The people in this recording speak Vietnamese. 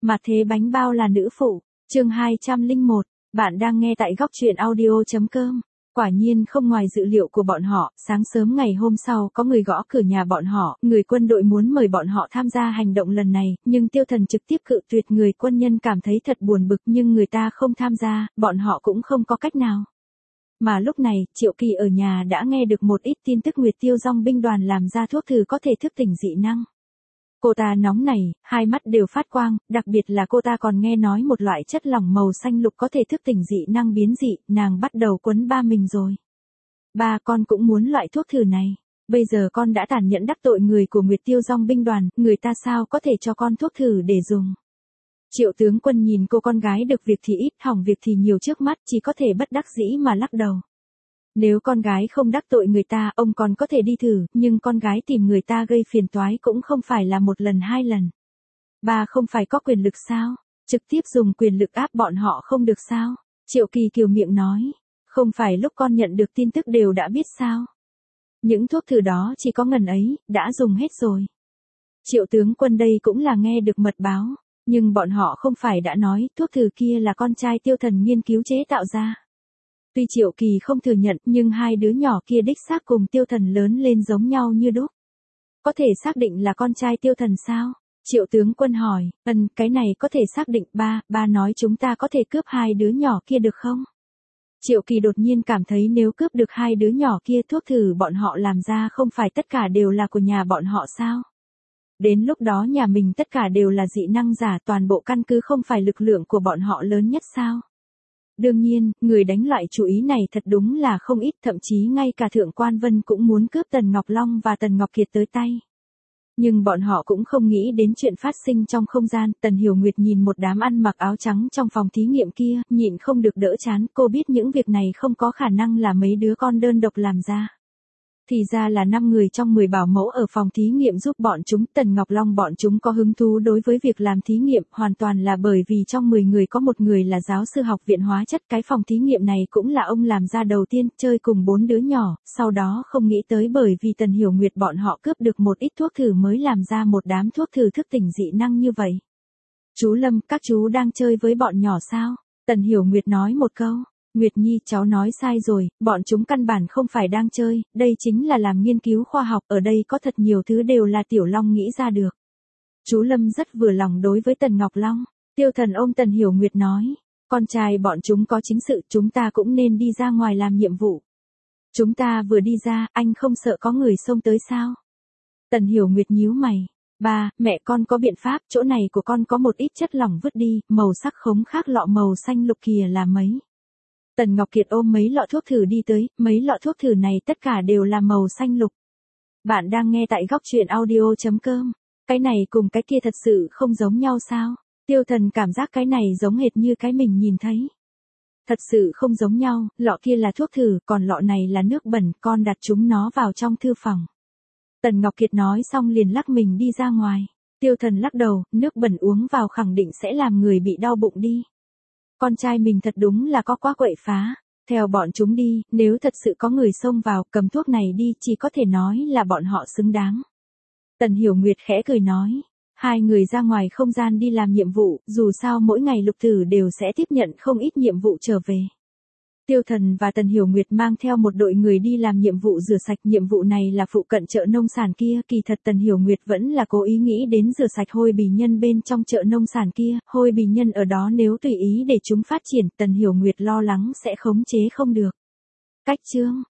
Mà thế bánh bao là nữ phụ, chương 201, bạn đang nghe tại góc truyện audio.com. Quả nhiên không ngoài dự liệu của bọn họ, sáng sớm ngày hôm sau có người gõ cửa nhà bọn họ, người quân đội muốn mời bọn họ tham gia hành động lần này, nhưng Tiêu Thần trực tiếp cự tuyệt. Người quân nhân cảm thấy thật buồn bực nhưng người ta không tham gia, bọn họ cũng không có cách nào. Mà lúc này, Triệu Kỳ ở nhà đã nghe được một ít tin tức Nguyệt Tiêu Dong binh đoàn làm ra thuốc thử có thể thức tỉnh dị năng. Cô ta nóng nảy, hai mắt đều phát quang, đặc biệt là cô ta còn nghe nói một loại chất lỏng màu xanh lục có thể thức tỉnh dị năng biến dị, nàng bắt đầu quấn ba mình rồi. Ba, con cũng muốn loại thuốc thử này. Bây giờ con đã tàn nhẫn đắc tội người của Nguyệt Tiêu Dong binh đoàn, người ta sao có thể cho con thuốc thử để dùng. Triệu tướng quân nhìn cô con gái được việc thì ít, hỏng việc thì nhiều trước mắt, chỉ có thể bất đắc dĩ mà lắc đầu. Nếu con gái không đắc tội người ta, ông còn có thể đi thử, nhưng con gái tìm người ta gây phiền toái cũng không phải là một lần hai lần. Ba không phải có quyền lực sao? Trực tiếp dùng quyền lực áp bọn họ không được sao? Triệu Kỳ kiều miệng nói. Không phải lúc con nhận được tin tức đều đã biết sao? Những thuốc thử đó chỉ có ngần ấy, đã dùng hết rồi. Triệu tướng quân đây cũng là nghe được mật báo, nhưng bọn họ không phải đã nói thuốc thử kia là con trai Tiêu Thần nghiên cứu chế tạo ra. Tuy Triệu Kỳ không thừa nhận nhưng hai đứa nhỏ kia đích xác cùng Tiêu Thần lớn lên giống nhau như đúc. Có thể xác định là con trai Tiêu Thần sao? Triệu tướng quân hỏi, cái này có thể xác định. Ba nói chúng ta có thể cướp hai đứa nhỏ kia được không? Triệu Kỳ đột nhiên cảm thấy nếu cướp được hai đứa nhỏ kia thuốc thử bọn họ làm ra không phải tất cả đều là của nhà bọn họ sao? Đến lúc đó nhà mình tất cả đều là dị năng giả, toàn bộ căn cứ không phải lực lượng của bọn họ lớn nhất sao? Đương nhiên, người đánh loại chủ ý này thật đúng là không ít, thậm chí ngay cả Thượng Quan Vân cũng muốn cướp Tần Ngọc Long và Tần Ngọc Kiệt tới tay. Nhưng bọn họ cũng không nghĩ đến chuyện phát sinh trong không gian. Tần Hiểu Nguyệt nhìn một đám ăn mặc áo trắng trong phòng thí nghiệm kia, nhịn không được đỡ chán, cô biết những việc này không có khả năng là mấy đứa con đơn độc làm ra. Thì ra là 5 người trong 10 bảo mẫu ở phòng thí nghiệm giúp bọn chúng. Tần Ngọc Long bọn chúng có hứng thú đối với việc làm thí nghiệm, hoàn toàn là bởi vì trong 10 người có một người là giáo sư học viện hóa chất. Cái phòng thí nghiệm này cũng là ông làm ra đầu tiên, chơi cùng 4 đứa nhỏ, sau đó không nghĩ tới bởi vì Tần Hiểu Nguyệt bọn họ cướp được một ít thuốc thử mới làm ra một đám thuốc thử thức tỉnh dị năng như vậy. Chú Lâm, các chú đang chơi với bọn nhỏ sao? Tần Hiểu Nguyệt nói một câu. Nguyệt Nhi, cháu nói sai rồi, bọn chúng căn bản không phải đang chơi, đây chính là làm nghiên cứu khoa học, ở đây có thật nhiều thứ đều là Tiểu Long nghĩ ra được. Chú Lâm rất vừa lòng đối với Tần Ngọc Long. Tiêu Thần ôm Tần Hiểu Nguyệt nói, con trai bọn chúng có chính sự, chúng ta cũng nên đi ra ngoài làm nhiệm vụ. Chúng ta vừa đi ra, anh không sợ có người xông tới sao? Tần Hiểu Nguyệt nhíu mày. Ba, mẹ con có biện pháp, chỗ này của con có một ít chất lỏng vứt đi, màu sắc không khác lọ màu xanh lục kìa là mấy. Tần Ngọc Kiệt ôm mấy lọ thuốc thử đi tới, mấy lọ thuốc thử này tất cả đều là màu xanh lục. Bạn đang nghe tại góc truyện audio.com. Cái này cùng cái kia thật sự không giống nhau sao? Tiêu Thần cảm giác cái này giống hệt như cái mình nhìn thấy. Thật sự không giống nhau, lọ kia là thuốc thử, còn lọ này là nước bẩn, con đặt chúng nó vào trong thư phòng. Tần Ngọc Kiệt nói xong liền lắc mình đi ra ngoài. Tiêu Thần lắc đầu, nước bẩn uống vào khẳng định sẽ làm người bị đau bụng đi. Con trai mình thật đúng là có quá quậy phá. Theo bọn chúng đi, nếu thật sự có người xông vào, cầm thuốc này đi, chỉ có thể nói là bọn họ xứng đáng. Tần Hiểu Nguyệt khẽ cười nói. Hai người ra ngoài không gian đi làm nhiệm vụ, dù sao mỗi ngày Lục Tử đều sẽ tiếp nhận không ít nhiệm vụ trở về. Tiêu Thần và Tần Hiểu Nguyệt mang theo một đội người đi làm nhiệm vụ rửa sạch. Nhiệm vụ này là phụ cận chợ nông sản kia, kỳ thật Tần Hiểu Nguyệt vẫn là cố ý nghĩ đến rửa sạch hôi bì nhân bên trong chợ nông sản kia. Hôi bì nhân ở đó nếu tùy ý để chúng phát triển, Tần Hiểu Nguyệt lo lắng sẽ khống chế không được. Cách chương